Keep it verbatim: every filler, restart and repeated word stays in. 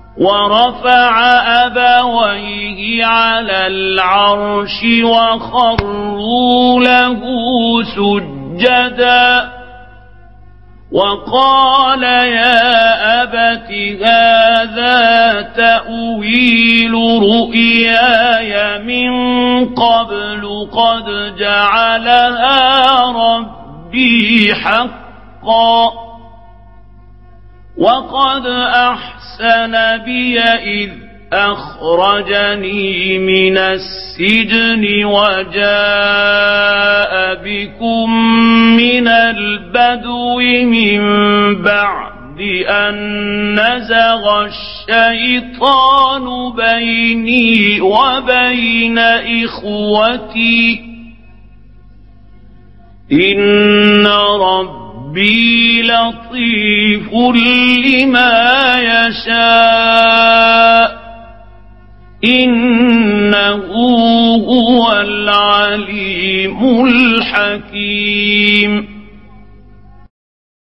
ورفع أبويه على العرش وخروا له سجدا وقال يا أبت هذا تأويل رؤياي من قبل قد جعلها ربي حقا وقد أحسن بي إذ أخرجني من السجن وجاء بكم من البدو من بعد أن نزغ الشيطان بيني وبين إخوتي إن ربي لطيف لما يشاء إنه هو العليم الحكيم.